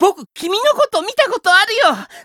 僕、君のこと見たことあるよ。